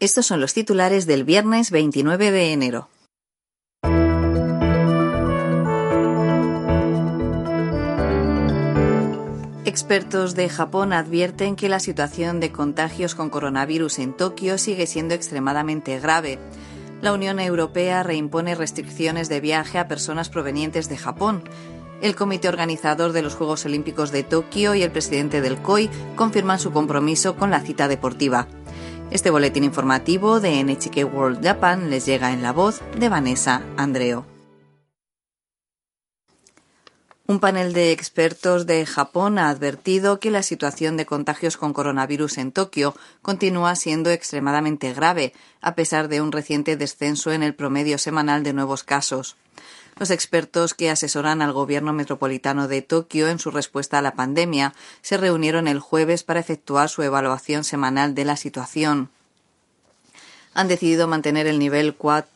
Estos son los titulares del viernes 29 de enero. Expertos de Japón advierten que la situación de contagios con coronavirus en Tokio sigue siendo extremadamente grave. La Unión Europea reimpone restricciones de viaje a personas provenientes de Japón. El comité organizador de los Juegos Olímpicos de Tokio y el presidente del COI confirman su compromiso con la cita deportiva. Este boletín informativo de NHK World Japan les llega en la voz de Vanessa Andreo. Un panel de expertos de Japón ha advertido que la situación de contagios con coronavirus en Tokio continúa siendo extremadamente grave, a pesar de un reciente descenso en el promedio semanal de nuevos casos. Los expertos que asesoran al gobierno metropolitano de Tokio en su respuesta a la pandemia se reunieron el jueves para efectuar su evaluación semanal de la situación. Han decidido mantener el nivel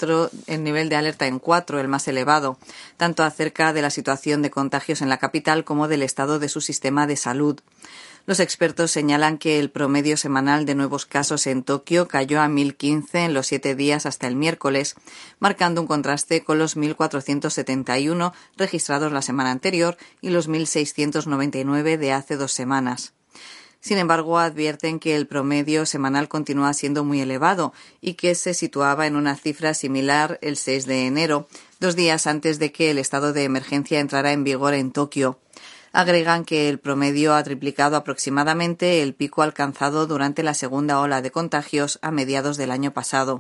de alerta en 4, el más elevado, tanto acerca de la situación de contagios en la capital como del estado de su sistema de salud. Los expertos señalan que el promedio semanal de nuevos casos en Tokio cayó a 1.015 en los 7 días hasta el miércoles, marcando un contraste con los 1.471 registrados la semana anterior y los 1.699 de hace 2 semanas. Sin embargo, advierten que el promedio semanal continúa siendo muy elevado y que se situaba en una cifra similar el 6 de enero, 2 días antes de que el estado de emergencia entrara en vigor en Tokio. Agregan que el promedio ha triplicado aproximadamente el pico alcanzado durante la segunda ola de contagios a mediados del año pasado.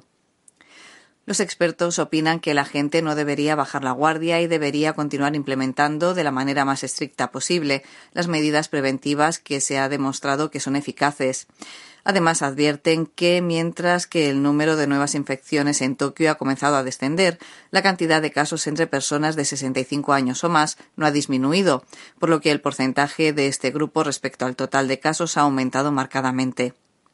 Los expertos opinan que la gente no debería bajar la guardia y debería continuar implementando de la manera más estricta posible las medidas preventivas que se ha demostrado que son eficaces. Además, advierten que mientras que el número de nuevas infecciones en Tokio ha comenzado a descender, la cantidad de casos entre personas de 65 años o más no ha disminuido, por lo que el porcentaje de este grupo respecto al total de casos ha aumentado marcadamente.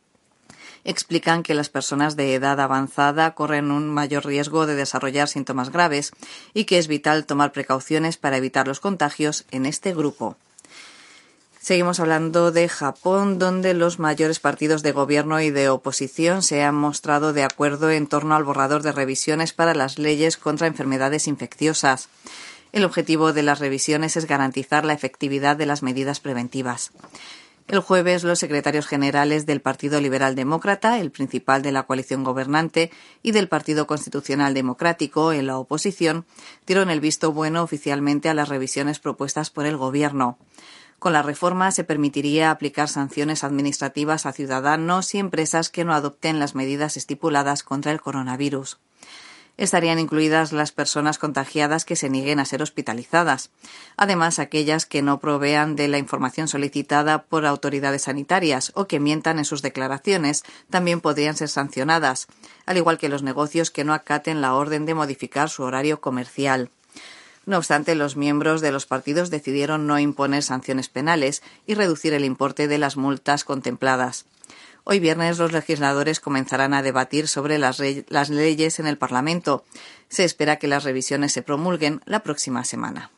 Explican que las personas de edad avanzada corren un mayor riesgo de desarrollar síntomas graves y que es vital tomar precauciones para evitar los contagios en este grupo. Seguimos hablando de Japón, donde los mayores partidos de gobierno y de oposición se han mostrado de acuerdo en torno al borrador de revisiones para las leyes contra enfermedades infecciosas. El objetivo de las revisiones es garantizar la efectividad de las medidas preventivas. El jueves, los secretarios generales del Partido Liberal Demócrata, el principal de la coalición gobernante, y del Partido Constitucional Democrático, en la oposición, dieron el visto bueno oficialmente a las revisiones propuestas por el gobierno. Con la reforma se permitiría aplicar sanciones administrativas a ciudadanos y empresas que no adopten las medidas estipuladas contra el coronavirus. Estarían incluidas las personas contagiadas que se nieguen a ser hospitalizadas. Además, aquellas que no provean de la información solicitada por autoridades sanitarias o que mientan en sus declaraciones también podrían ser sancionadas, al igual que los negocios que no acaten la orden de modificar su horario comercial. No obstante, los miembros de los partidos decidieron no imponer sanciones penales y reducir el importe de las multas contempladas. Hoy viernes los legisladores comenzarán a debatir sobre las leyes en el Parlamento. Se espera que las revisiones se promulguen la próxima semana.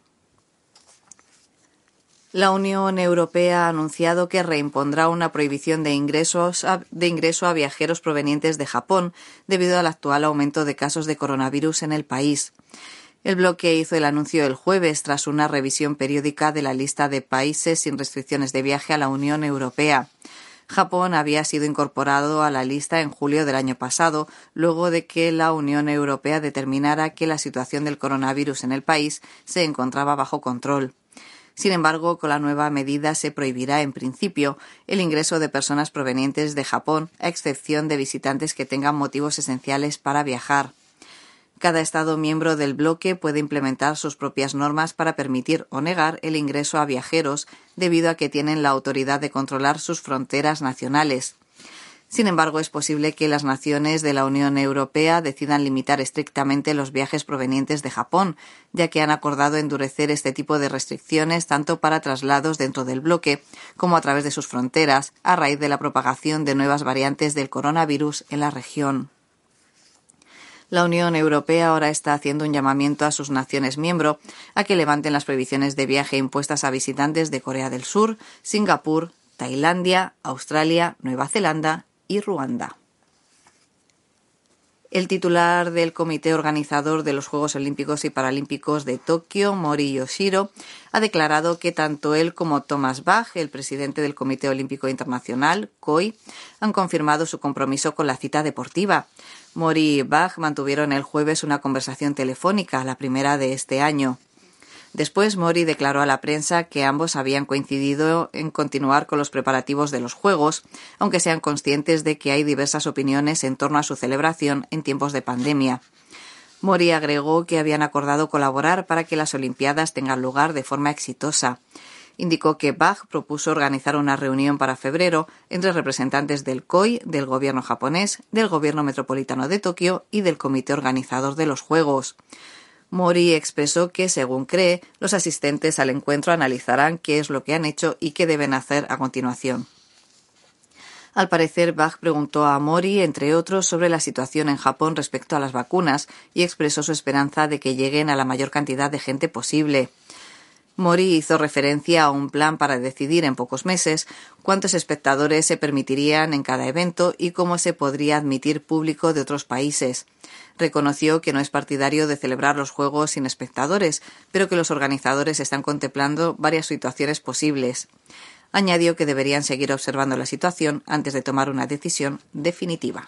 La Unión Europea ha anunciado que reimpondrá una prohibición de ingreso a viajeros provenientes de Japón debido al actual aumento de casos de coronavirus en el país. El bloque hizo el anuncio el jueves tras una revisión periódica de la lista de países sin restricciones de viaje a la Unión Europea. Japón había sido incorporado a la lista en julio del año pasado, luego de que la Unión Europea determinara que la situación del coronavirus en el país se encontraba bajo control. Sin embargo, con la nueva medida se prohibirá, en principio, el ingreso de personas provenientes de Japón, a excepción de visitantes que tengan motivos esenciales para viajar. Cada Estado miembro del bloque puede implementar sus propias normas para permitir o negar el ingreso a viajeros debido a que tienen la autoridad de controlar sus fronteras nacionales. Sin embargo, es posible que las naciones de la Unión Europea decidan limitar estrictamente los viajes provenientes de Japón, ya que han acordado endurecer este tipo de restricciones tanto para traslados dentro del bloque como a través de sus fronteras, a raíz de la propagación de nuevas variantes del coronavirus en la región. La Unión Europea ahora está haciendo un llamamiento a sus naciones miembro a que levanten las prohibiciones de viaje impuestas a visitantes de Corea del Sur, Singapur, Tailandia, Australia, Nueva Zelanda y Ruanda. El titular del comité organizador de los Juegos Olímpicos y Paralímpicos de Tokio, Mori Yoshiro, ha declarado que tanto él como Thomas Bach, el presidente del Comité Olímpico Internacional, COI, han confirmado su compromiso con la cita deportiva. Mori y Bach mantuvieron el jueves una conversación telefónica, la primera de este año. Después, Mori declaró a la prensa que ambos habían coincidido en continuar con los preparativos de los Juegos, aunque sean conscientes de que hay diversas opiniones en torno a su celebración en tiempos de pandemia. Mori agregó que habían acordado colaborar para que las Olimpiadas tengan lugar de forma exitosa. Indicó que Bach propuso organizar una reunión para febrero entre representantes del COI, del gobierno japonés, del gobierno metropolitano de Tokio y del comité organizador de los Juegos. Mori expresó que, según cree, los asistentes al encuentro analizarán qué es lo que han hecho y qué deben hacer a continuación. Al parecer, Bach preguntó a Mori, entre otros, sobre la situación en Japón respecto a las vacunas y expresó su esperanza de que lleguen a la mayor cantidad de gente posible. Mori hizo referencia a un plan para decidir en pocos meses cuántos espectadores se permitirían en cada evento y cómo se podría admitir público de otros países. Reconoció que no es partidario de celebrar los Juegos sin espectadores, pero que los organizadores están contemplando varias situaciones posibles. Añadió que deberían seguir observando la situación antes de tomar una decisión definitiva.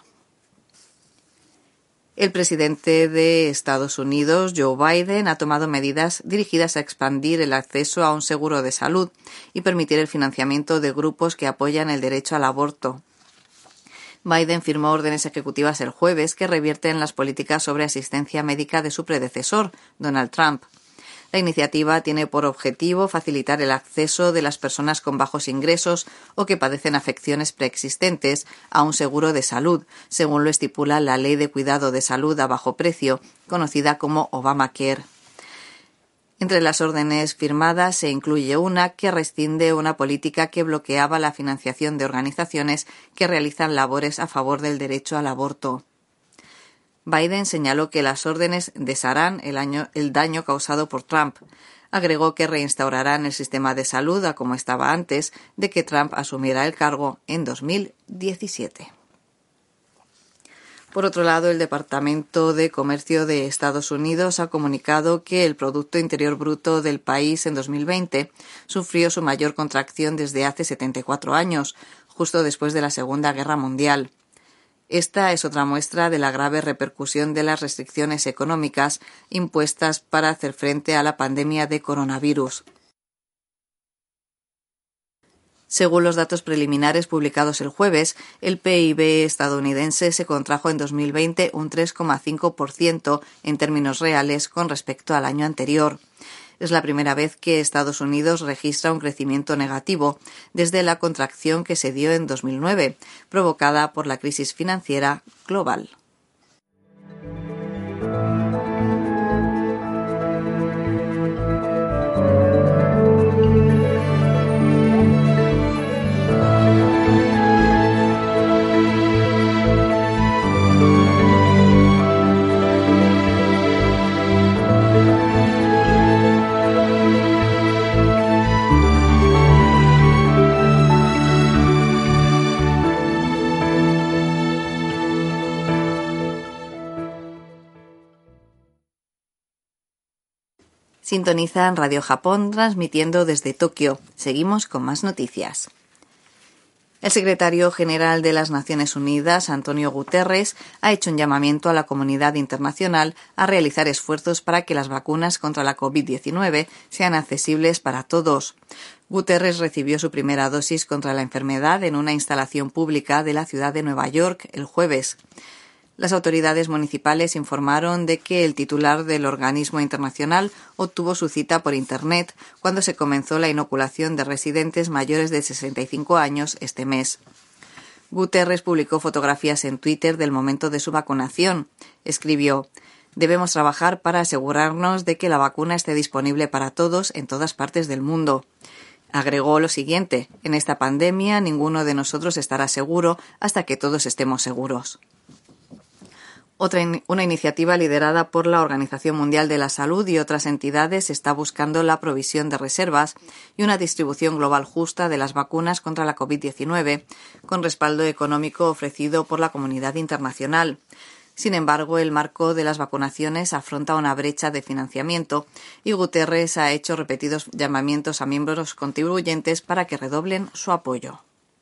El presidente de Estados Unidos, Joe Biden, ha tomado medidas dirigidas a expandir el acceso a un seguro de salud y permitir el financiamiento de grupos que apoyan el derecho al aborto. Biden firmó órdenes ejecutivas el jueves que revierten las políticas sobre asistencia médica de su predecesor, Donald Trump. La iniciativa tiene por objetivo facilitar el acceso de las personas con bajos ingresos o que padecen afecciones preexistentes a un seguro de salud, según lo estipula la Ley de Cuidado de Salud a Bajo Precio, conocida como Obamacare. Entre las órdenes firmadas se incluye una que rescinde una política que bloqueaba la financiación de organizaciones que realizan labores a favor del derecho al aborto. Biden señaló que las órdenes desharán el daño causado por Trump. Agregó que reinstaurarán el sistema de salud a como estaba antes de que Trump asumiera el cargo en 2017. Por otro lado, el Departamento de Comercio de Estados Unidos ha comunicado que el Producto Interior Bruto del país en 2020 sufrió su mayor contracción desde hace 74 años, justo después de la Segunda Guerra Mundial. Esta es otra muestra de la grave repercusión de las restricciones económicas impuestas para hacer frente a la pandemia de coronavirus. Según los datos preliminares publicados el jueves, el PIB estadounidense se contrajo en 2020 un 3,5% en términos reales con respecto al año anterior. Es la primera vez que Estados Unidos registra un crecimiento negativo desde la contracción que se dio en 2009, provocada por la crisis financiera global. Sintonizan Radio Japón transmitiendo desde Tokio. Seguimos con más noticias. El secretario general de las Naciones Unidas, Antonio Guterres, ha hecho un llamamiento a la comunidad internacional a realizar esfuerzos para que las vacunas contra la COVID-19 sean accesibles para todos. Guterres recibió su primera dosis contra la enfermedad en una instalación pública de la ciudad de Nueva York el jueves. Las autoridades municipales informaron de que el titular del organismo internacional obtuvo su cita por Internet cuando se comenzó la inoculación de residentes mayores de 65 años este mes. Guterres publicó fotografías en Twitter del momento de su vacunación. Escribió: «Debemos trabajar para asegurarnos de que la vacuna esté disponible para todos en todas partes del mundo». Agregó lo siguiente: «En esta pandemia ninguno de nosotros estará seguro hasta que todos estemos seguros». Una iniciativa liderada por la Organización Mundial de la Salud y otras entidades está buscando la provisión de reservas y una distribución global justa de las vacunas contra la COVID-19, con respaldo económico ofrecido por la comunidad internacional. Sin embargo, el marco de las vacunaciones afronta una brecha de financiamiento y Guterres ha hecho repetidos llamamientos a miembros contribuyentes para que redoblen su apoyo.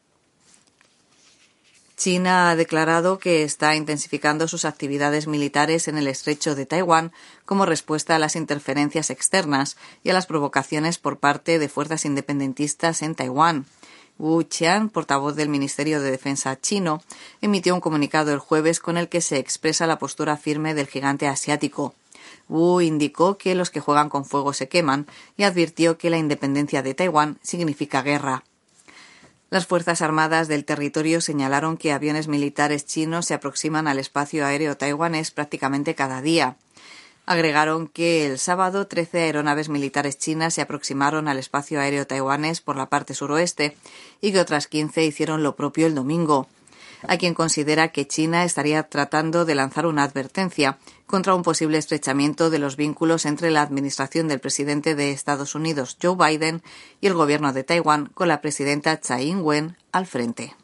China ha declarado que está intensificando sus actividades militares en el estrecho de Taiwán como respuesta a las interferencias externas y a las provocaciones por parte de fuerzas independentistas en Taiwán. Wu Qian, portavoz del Ministerio de Defensa chino, emitió un comunicado el jueves con el que se expresa la postura firme del gigante asiático. Wu indicó que los que juegan con fuego se queman y advirtió que la independencia de Taiwán significa guerra. Las Fuerzas Armadas del territorio señalaron que aviones militares chinos se aproximan al espacio aéreo taiwanés prácticamente cada día. Agregaron que el sábado 13 aeronaves militares chinas se aproximaron al espacio aéreo taiwanés por la parte suroeste y que otras 15 hicieron lo propio el domingo. Hay quien considera que China estaría tratando de lanzar una advertencia contra un posible estrechamiento de los vínculos entre la administración del presidente de Estados Unidos, Joe Biden, y el gobierno de Taiwán, con la presidenta Tsai Ing-wen al frente.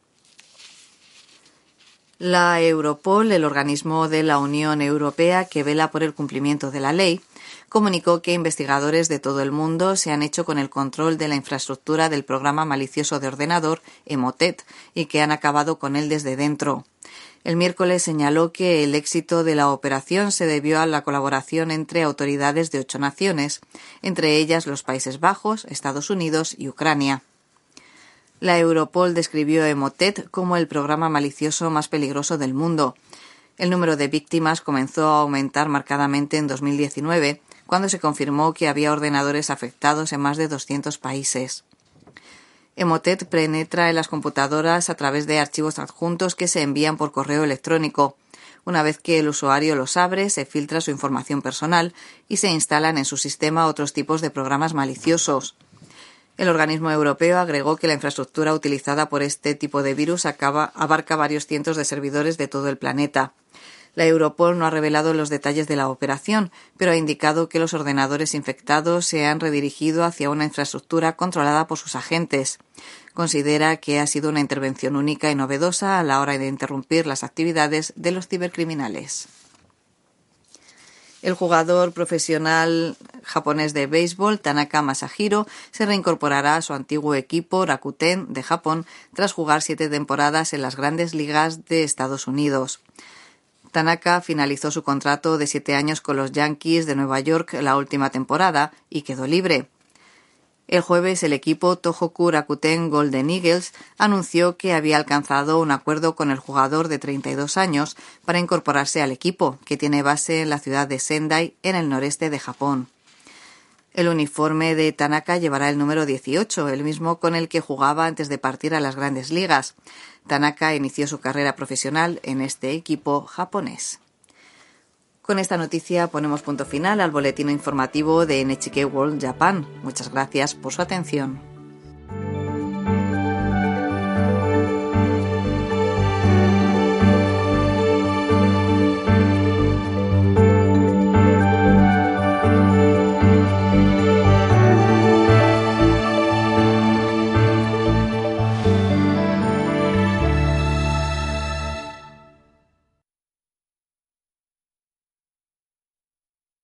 La Europol, el organismo de la Unión Europea que vela por el cumplimiento de la ley, comunicó que investigadores de todo el mundo se han hecho con el control de la infraestructura del programa malicioso de ordenador Emotet y que han acabado con él desde dentro. El miércoles señaló que el éxito de la operación se debió a la colaboración entre autoridades de 8 naciones, entre ellas los Países Bajos, Estados Unidos y Ucrania. La Europol describió Emotet como el programa malicioso más peligroso del mundo. El número de víctimas comenzó a aumentar marcadamente en 2019, cuando se confirmó que había ordenadores afectados en más de 200 países. Emotet penetra en las computadoras a través de archivos adjuntos que se envían por correo electrónico. Una vez que el usuario los abre, se filtra su información personal y se instalan en su sistema otros tipos de programas maliciosos. El organismo europeo agregó que la infraestructura utilizada por este tipo de virus abarca varios cientos de servidores de todo el planeta. La Europol no ha revelado los detalles de la operación, pero ha indicado que los ordenadores infectados se han redirigido hacia una infraestructura controlada por sus agentes. Considera que ha sido una intervención única y novedosa a la hora de interrumpir las actividades de los cibercriminales. El jugador profesional japonés de béisbol, Tanaka Masahiro, se reincorporará a su antiguo equipo, Rakuten, de Japón, tras jugar 7 temporadas en las grandes ligas de Estados Unidos. Tanaka finalizó su contrato de 7 años con los Yankees de Nueva York la última temporada y quedó libre. El jueves el equipo Tohoku Rakuten Golden Eagles anunció que había alcanzado un acuerdo con el jugador de 32 años para incorporarse al equipo, que tiene base en la ciudad de Sendai, en el noreste de Japón. El uniforme de Tanaka llevará el número 18, el mismo con el que jugaba antes de partir a las grandes ligas. Tanaka inició su carrera profesional en este equipo japonés. Con esta noticia ponemos punto final al boletín informativo de NHK World Japan. Muchas gracias por su atención.